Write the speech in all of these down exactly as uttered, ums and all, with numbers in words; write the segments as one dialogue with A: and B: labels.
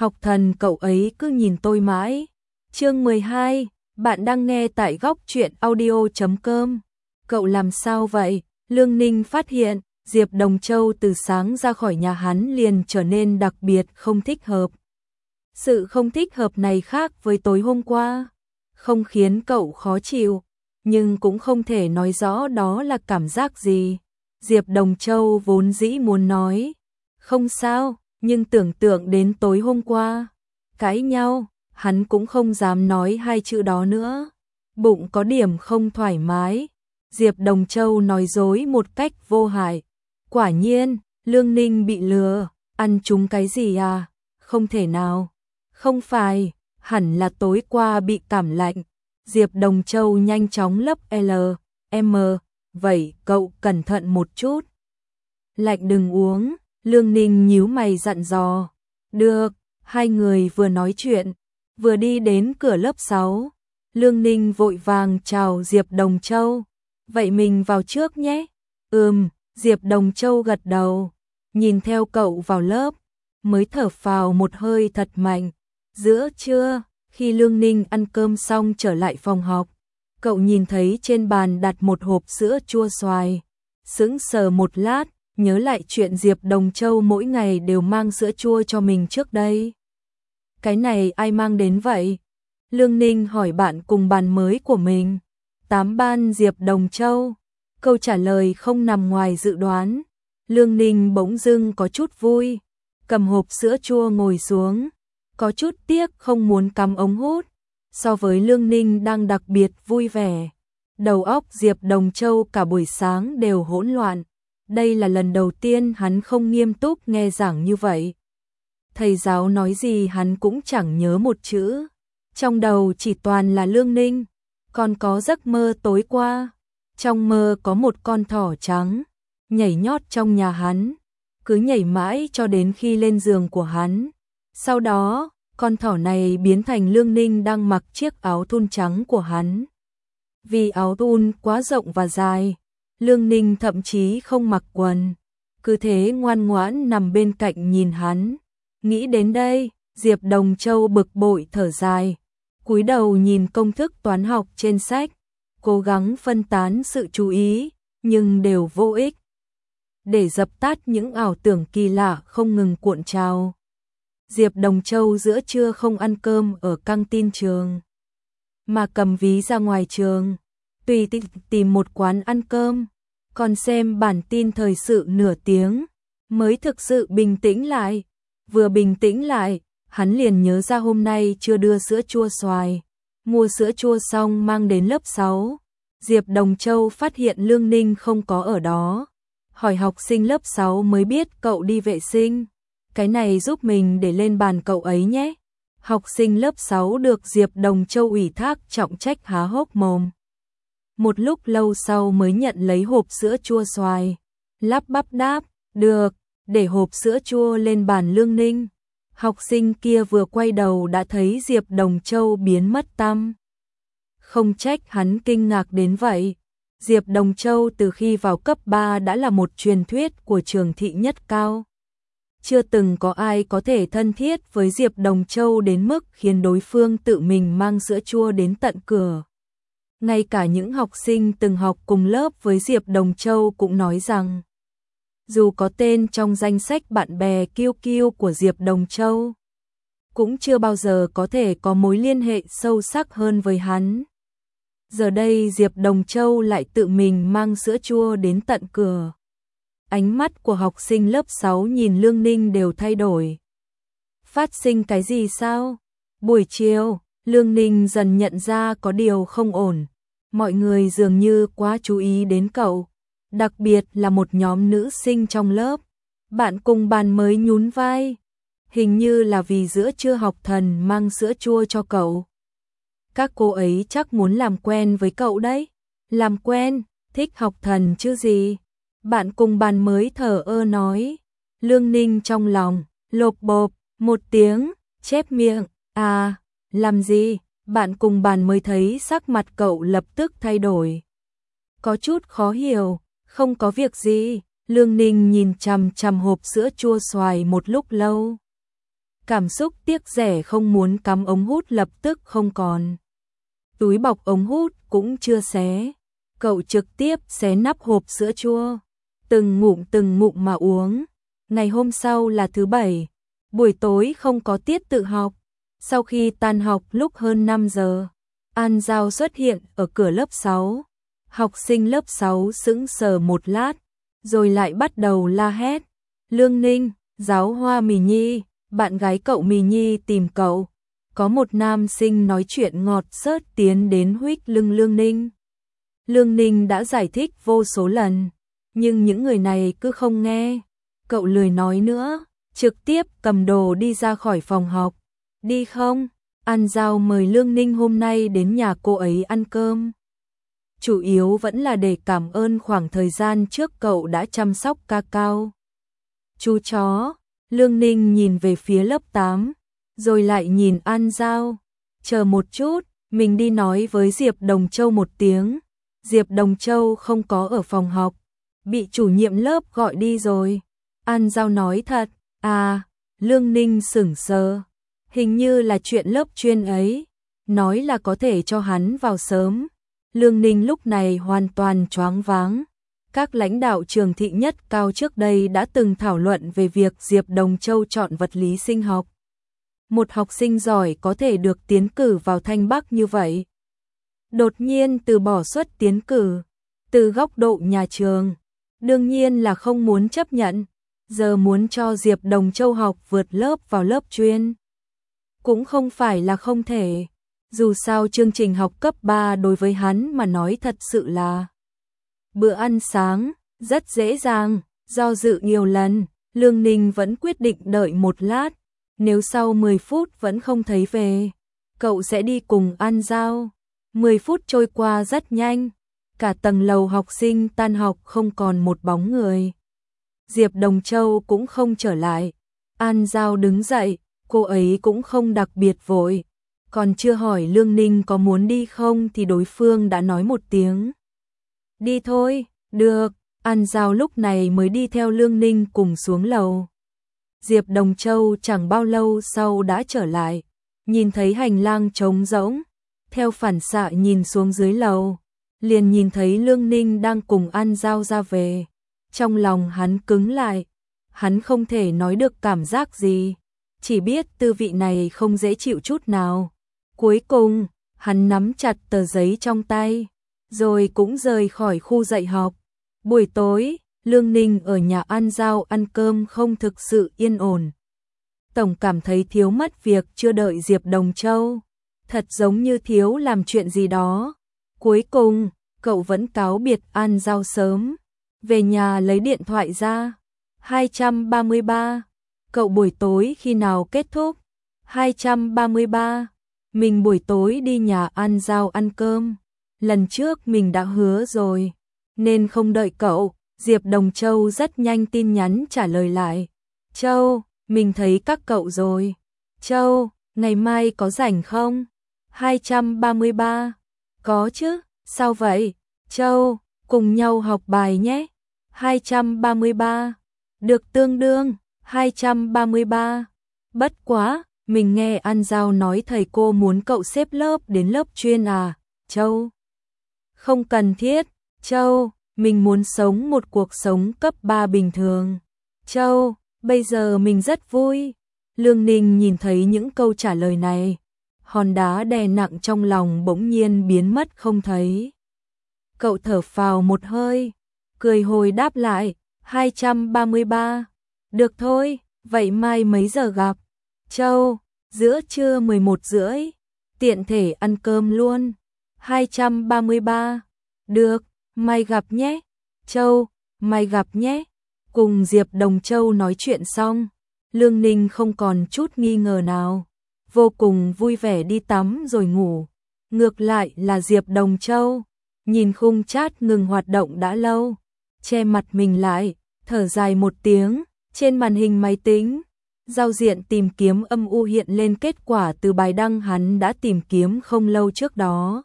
A: Học thần cậu ấy cứ nhìn tôi mãi. Chương mười hai, bạn đang nghe tại góc truyện audio chấm com. Cậu làm sao vậy? Lương Ninh phát hiện, Diệp Đồng Châu từ sáng ra khỏi nhà hắn liền trở nên đặc biệt không thích hợp. Sự không thích hợp này khác với tối hôm qua, không khiến cậu khó chịu, nhưng cũng không thể nói rõ đó là cảm giác gì. Diệp Đồng Châu vốn dĩ muốn nói, không sao, nhưng tưởng tượng đến tối hôm qua, cãi nhau, hắn cũng không dám nói hai chữ đó nữa. Bụng có điểm không thoải mái, Diệp Đồng Châu nói dối một cách vô hại. Quả nhiên, Lương Ninh bị lừa, ăn trúng cái gì à? Không thể nào. Không phải, hẳn là tối qua bị cảm lạnh. Diệp Đồng Châu nhanh chóng lấp L, M, vậy cậu cẩn thận một chút. Lạnh đừng uống, Lương Ninh nhíu mày dặn dò. Được, hai người vừa nói chuyện, vừa đi đến cửa lớp sáu. Lương Ninh vội vàng chào Diệp Đồng Châu. Vậy mình vào trước nhé. Ừm, Diệp Đồng Châu gật đầu, nhìn theo cậu vào lớp, mới thở phào một hơi thật mạnh. Giữa trưa, khi Lương Ninh ăn cơm xong trở lại phòng học, cậu nhìn thấy trên bàn đặt một hộp sữa chua xoài. Sững sờ một lát, nhớ lại chuyện Diệp Đồng Châu mỗi ngày đều mang sữa chua cho mình trước đây. Cái này ai mang đến vậy? Lương Ninh hỏi bạn cùng bàn mới của mình. Tám ban Diệp Đồng Châu. Câu trả lời không nằm ngoài dự đoán. Lương Ninh bỗng dưng có chút vui, cầm hộp sữa chua ngồi xuống, có chút tiếc không muốn cắm ống hút. So với Lương Ninh đang đặc biệt vui vẻ, đầu óc Diệp Đồng Châu cả buổi sáng đều hỗn loạn. Đây là lần đầu tiên hắn không nghiêm túc nghe giảng như vậy. Thầy giáo nói gì hắn cũng chẳng nhớ một chữ, trong đầu chỉ toàn là Lương Ninh. Còn có giấc mơ tối qua, trong mơ có một con thỏ trắng nhảy nhót trong nhà hắn, cứ nhảy mãi cho đến khi lên giường của hắn. Sau đó, con thỏ này biến thành Lương Ninh đang mặc chiếc áo thun trắng của hắn. Vì áo thun quá rộng và dài, Lương Ninh thậm chí không mặc quần, cứ thế ngoan ngoãn nằm bên cạnh nhìn hắn. Nghĩ đến đây, Diệp Đồng Châu bực bội thở dài, cúi đầu nhìn công thức toán học trên sách, cố gắng phân tán sự chú ý, nhưng đều vô ích. Để dập tắt những ảo tưởng kỳ lạ không ngừng cuộn trào, Diệp Đồng Châu giữa trưa không ăn cơm ở căng tin trường, mà cầm ví ra ngoài trường, tùy tiện tìm một quán ăn cơm, còn xem bản tin thời sự nửa tiếng, mới thực sự bình tĩnh lại. Vừa bình tĩnh lại, hắn liền nhớ ra hôm nay chưa đưa sữa chua xoài. Mua sữa chua xong mang đến lớp sáu, Diệp Đồng Châu phát hiện Lương Ninh không có ở đó. Hỏi học sinh lớp sáu mới biết cậu đi vệ sinh. Cái này giúp mình để lên bàn cậu ấy nhé. Học sinh lớp sáu được Diệp Đồng Châu ủy thác trọng trách há hốc mồm. Một lúc lâu sau mới nhận lấy hộp sữa chua xoài, lắp bắp đáp, được, để hộp sữa chua lên bàn Lương Ninh. Học sinh kia vừa quay đầu đã thấy Diệp Đồng Châu biến mất tăm. Không trách hắn kinh ngạc đến vậy. Diệp Đồng Châu từ khi vào cấp ba đã là một truyền thuyết của trường thị nhất cao. Chưa từng có ai có thể thân thiết với Diệp Đồng Châu đến mức khiến đối phương tự mình mang sữa chua đến tận cửa. Ngay cả những học sinh từng học cùng lớp với Diệp Đồng Châu cũng nói rằng, dù có tên trong danh sách bạn bè kiêu kiêu của Diệp Đồng Châu, cũng chưa bao giờ có thể có mối liên hệ sâu sắc hơn với hắn. Giờ đây Diệp Đồng Châu lại tự mình mang sữa chua đến tận cửa. Ánh mắt của học sinh lớp sáu nhìn Lương Ninh đều thay đổi. Phát sinh cái gì sao? Buổi chiều, Lương Ninh dần nhận ra có điều không ổn. Mọi người dường như quá chú ý đến cậu, đặc biệt là một nhóm nữ sinh trong lớp. Bạn cùng bàn mới nhún vai, hình như là vì giữa trưa học thần mang sữa chua cho cậu. Các cô ấy chắc muốn làm quen với cậu đấy. Làm quen, thích học thần chứ gì. Bạn cùng bàn mới thở ơ nói. Lương Ninh trong lòng, lộp bộp, một tiếng, chép miệng, à, làm gì? Bạn cùng bàn mới thấy sắc mặt cậu lập tức thay đổi. Có chút khó hiểu, không có việc gì. Lương Ninh nhìn chằm chằm hộp sữa chua xoài một lúc lâu. Cảm xúc tiếc rẻ không muốn cắm ống hút lập tức không còn. Túi bọc ống hút cũng chưa xé. Cậu trực tiếp xé nắp hộp sữa chua. Từng ngụm từng ngụm mà uống. Ngày hôm sau là thứ bảy. Buổi tối không có tiết tự học. Sau khi tan học lúc hơn năm giờ, An Giao xuất hiện ở cửa lớp sáu. Học sinh lớp sáu sững sờ một lát, rồi lại bắt đầu la hét. Lương Ninh, giáo hoa Mì Nhi, bạn gái cậu Mì Nhi tìm cậu. Có một nam sinh nói chuyện ngọt xớt tiến đến huých lưng Lương Ninh. Lương Ninh đã giải thích vô số lần, nhưng những người này cứ không nghe. Cậu lười nói nữa, trực tiếp cầm đồ đi ra khỏi phòng học. Đi không? An Giao mời Lương Ninh hôm nay đến nhà cô ấy ăn cơm. Chủ yếu vẫn là để cảm ơn khoảng thời gian trước cậu đã chăm sóc ca cao. Chú chó, Lương Ninh nhìn về phía lớp tám, rồi lại nhìn An Giao. Chờ một chút, mình đi nói với Diệp Đồng Châu một tiếng. Diệp Đồng Châu không có ở phòng học, bị chủ nhiệm lớp gọi đi rồi. An Giao nói thật, à, Lương Ninh sững sờ. Hình như là chuyện lớp chuyên ấy, nói là có thể cho hắn vào sớm. Lương Ninh lúc này hoàn toàn choáng váng. Các lãnh đạo trường thị nhất cao trước đây đã từng thảo luận về việc Diệp Đồng Châu chọn vật lý sinh học. Một học sinh giỏi có thể được tiến cử vào Thanh Bắc như vậy. Đột nhiên từ bỏ suất tiến cử, từ góc độ nhà trường, đương nhiên là không muốn chấp nhận. Giờ muốn cho Diệp Đồng Châu học vượt lớp vào lớp chuyên, cũng không phải là không thể. Dù sao chương trình học cấp ba đối với hắn mà nói thật sự là bữa ăn sáng, rất dễ dàng. Do dự nhiều lần, Lương Ninh vẫn quyết định đợi một lát. Nếu sau mười phút vẫn không thấy về, cậu sẽ đi cùng An Giao. mười phút trôi qua rất nhanh, cả tầng lầu học sinh tan học không còn một bóng người. Diệp Đồng Châu cũng không trở lại. An Giao đứng dậy, cô ấy cũng không đặc biệt vội. Còn chưa hỏi Lương Ninh có muốn đi không thì đối phương đã nói một tiếng. Đi thôi, được. An Giao lúc này mới đi theo Lương Ninh cùng xuống lầu. Diệp Đồng Châu chẳng bao lâu sau đã trở lại, nhìn thấy hành lang trống rỗng, theo phản xạ nhìn xuống dưới lầu, liền nhìn thấy Lương Ninh đang cùng An Giao ra về. Trong lòng hắn cứng lại, hắn không thể nói được cảm giác gì, chỉ biết tư vị này không dễ chịu chút nào. Cuối cùng, hắn nắm chặt tờ giấy trong tay, rồi cũng rời khỏi khu dạy học. Buổi tối, Lương Ninh ở nhà An Giao ăn cơm không thực sự yên ổn. Tổng cảm thấy thiếu mất việc chưa đợi Diệp Đồng Châu, thật giống như thiếu làm chuyện gì đó. Cuối cùng, cậu vẫn cáo biệt An Giao sớm, về nhà lấy điện thoại ra. hai trăm ba mươi ba. Cậu buổi tối khi nào kết thúc? hai trăm ba mươi ba. Mình buổi tối đi nhà An Giao ăn cơm. Lần trước mình đã hứa rồi, nên không đợi cậu. Diệp Đồng Châu rất nhanh tin nhắn trả lời lại. Châu, mình thấy các cậu rồi. Châu, ngày mai có rảnh không? hai trăm ba mươi ba. Có chứ, sao vậy? Châu, cùng nhau học bài nhé. hai trăm ba mươi ba. Được tương đương, hai trăm ba mươi ba. Bất quá, mình nghe An Giao nói thầy cô muốn cậu xếp lớp đến lớp chuyên à, Châu? Không cần thiết, Châu, mình muốn sống một cuộc sống cấp ba bình thường. Châu, bây giờ mình rất vui. Lương Ninh nhìn thấy những câu trả lời này, hòn đá đè nặng trong lòng bỗng nhiên biến mất không thấy. Cậu thở phào một hơi, cười hồi đáp lại, hai trăm ba mươi ba. Được thôi, vậy mai mấy giờ gặp? Châu, giữa trưa mười một rưỡi, tiện thể ăn cơm luôn. hai trăm ba mươi ba. Được, mai gặp nhé. Châu, mai gặp nhé. Cùng Diệp Đồng Châu nói chuyện xong, Lương Ninh không còn chút nghi ngờ nào, vô cùng vui vẻ đi tắm rồi ngủ. Ngược lại là Diệp Đồng Châu, nhìn khung chat ngừng hoạt động đã lâu, che mặt mình lại, thở dài một tiếng. Trên màn hình máy tính, giao diện tìm kiếm âm u hiện lên kết quả từ bài đăng hắn đã tìm kiếm không lâu trước đó.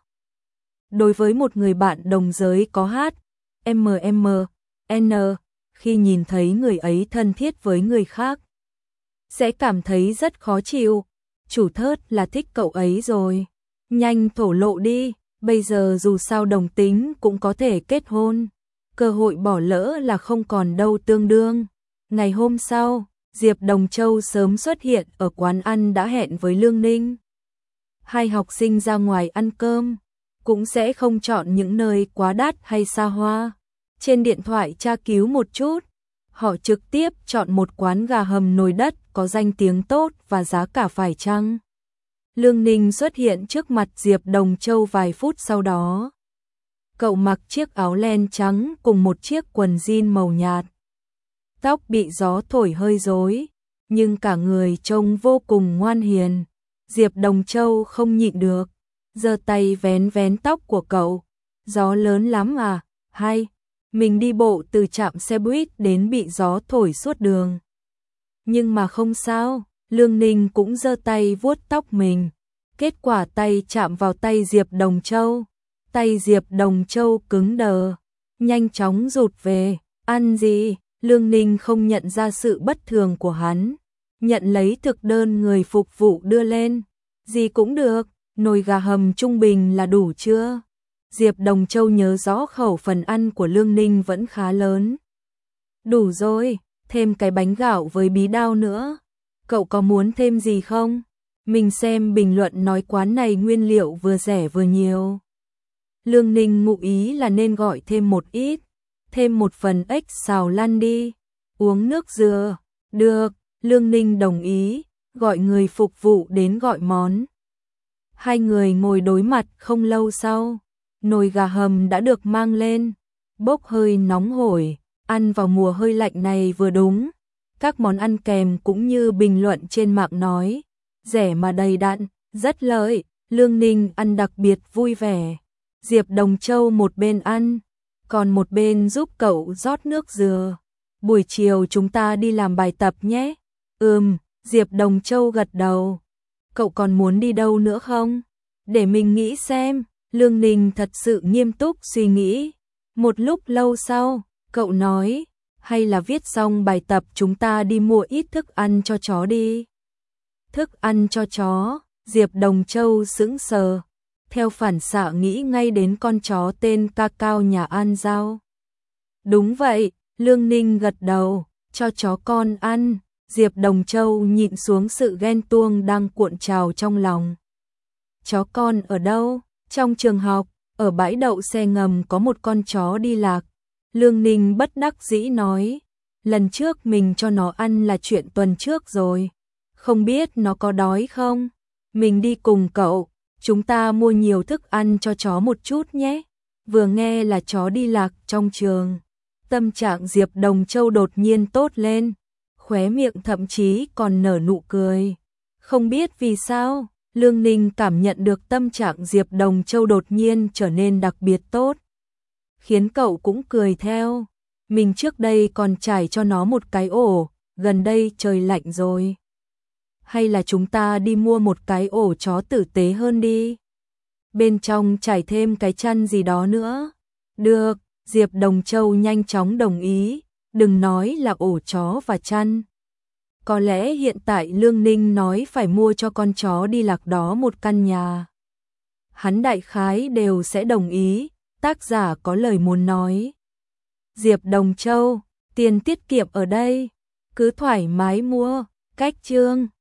A: Đối với một người bạn đồng giới có hát, em em en, khi nhìn thấy người ấy thân thiết với người khác, sẽ cảm thấy rất khó chịu. Chủ thớt là thích cậu ấy rồi. Nhanh thổ lộ đi, bây giờ dù sao đồng tính cũng có thể kết hôn. Cơ hội bỏ lỡ là không còn đâu tương đương. Ngày hôm sau, Diệp Đồng Châu sớm xuất hiện ở quán ăn đã hẹn với Lương Ninh. Hai học sinh ra ngoài ăn cơm, cũng sẽ không chọn những nơi quá đắt hay xa hoa. Trên điện thoại tra cứu một chút, họ trực tiếp chọn một quán gà hầm nồi đất có danh tiếng tốt và giá cả phải chăng. Lương Ninh xuất hiện trước mặt Diệp Đồng Châu vài phút sau đó. Cậu mặc chiếc áo len trắng cùng một chiếc quần jean màu nhạt. Tóc bị gió thổi hơi rối, nhưng cả người trông vô cùng ngoan hiền. Diệp Đồng Châu không nhịn được, giơ tay vén vén tóc của cậu. Gió lớn lắm à? Hay mình đi bộ từ trạm xe buýt đến bị gió thổi suốt đường. Nhưng mà không sao, Lương Ninh cũng giơ tay vuốt tóc mình. Kết quả tay chạm vào tay Diệp Đồng Châu. Tay Diệp Đồng Châu cứng đờ, nhanh chóng rụt về. Ăn gì? Lương Ninh không nhận ra sự bất thường của hắn. Nhận lấy thực đơn người phục vụ đưa lên. Gì cũng được, nồi gà hầm trung bình là đủ chưa? Diệp Đồng Châu nhớ rõ khẩu phần ăn của Lương Ninh vẫn khá lớn. Đủ rồi, thêm cái bánh gạo với bí đao nữa. Cậu có muốn thêm gì không? Mình xem bình luận nói quán này nguyên liệu vừa rẻ vừa nhiều. Lương Ninh ngụ ý là nên gọi thêm một ít. Thêm một phần ếch xào lăn đi. Uống nước dừa. Được, Lương Ninh đồng ý, gọi người phục vụ đến gọi món. Hai người ngồi đối mặt không lâu sau. Nồi gà hầm đã được mang lên, bốc hơi nóng hổi, ăn vào mùa hơi lạnh này vừa đúng. Các món ăn kèm cũng như bình luận trên mạng nói, rẻ mà đầy đặn, rất lợi. Lương Ninh ăn đặc biệt vui vẻ. Diệp Đồng Châu một bên ăn, còn một bên giúp cậu rót nước dừa. Buổi chiều chúng ta đi làm bài tập nhé. Ừm, Diệp Đồng Châu gật đầu. Cậu còn muốn đi đâu nữa không? Để mình nghĩ xem. Lương Ninh thật sự nghiêm túc suy nghĩ. Một lúc lâu sau, cậu nói, hay là viết xong bài tập chúng ta đi mua ít thức ăn cho chó đi. Thức ăn cho chó? Diệp Đồng Châu sững sờ, theo phản xạ nghĩ ngay đến con chó tên Cacao nhà An Giao. Đúng vậy, Lương Ninh gật đầu, cho chó con ăn. Diệp Đồng Châu nhịn xuống sự ghen tuông đang cuộn trào trong lòng. Chó con ở đâu? Trong trường học, ở bãi đậu xe ngầm có một con chó đi lạc. Lương Ninh bất đắc dĩ nói, lần trước mình cho nó ăn là chuyện tuần trước rồi. Không biết nó có đói không? Mình đi cùng cậu, chúng ta mua nhiều thức ăn cho chó một chút nhé. Vừa nghe là chó đi lạc trong trường, tâm trạng Diệp Đồng Châu đột nhiên tốt lên, khóe miệng thậm chí còn nở nụ cười. Không biết vì sao, Lương Ninh cảm nhận được tâm trạng Diệp Đồng Châu đột nhiên trở nên đặc biệt tốt, khiến cậu cũng cười theo. Mình trước đây còn trải cho nó một cái ổ, gần đây trời lạnh rồi. Hay là chúng ta đi mua một cái ổ chó tử tế hơn đi. Bên trong trải thêm cái chăn gì đó nữa. Được, Diệp Đồng Châu nhanh chóng đồng ý, đừng nói là ổ chó và chăn. Có lẽ hiện tại Lương Ninh nói phải mua cho con chó đi lạc đó một căn nhà, hắn đại khái đều sẽ đồng ý, tác giả có lời muốn nói. Diệp Đồng Châu, tiền tiết kiệm ở đây, cứ thoải mái mua, cách chương.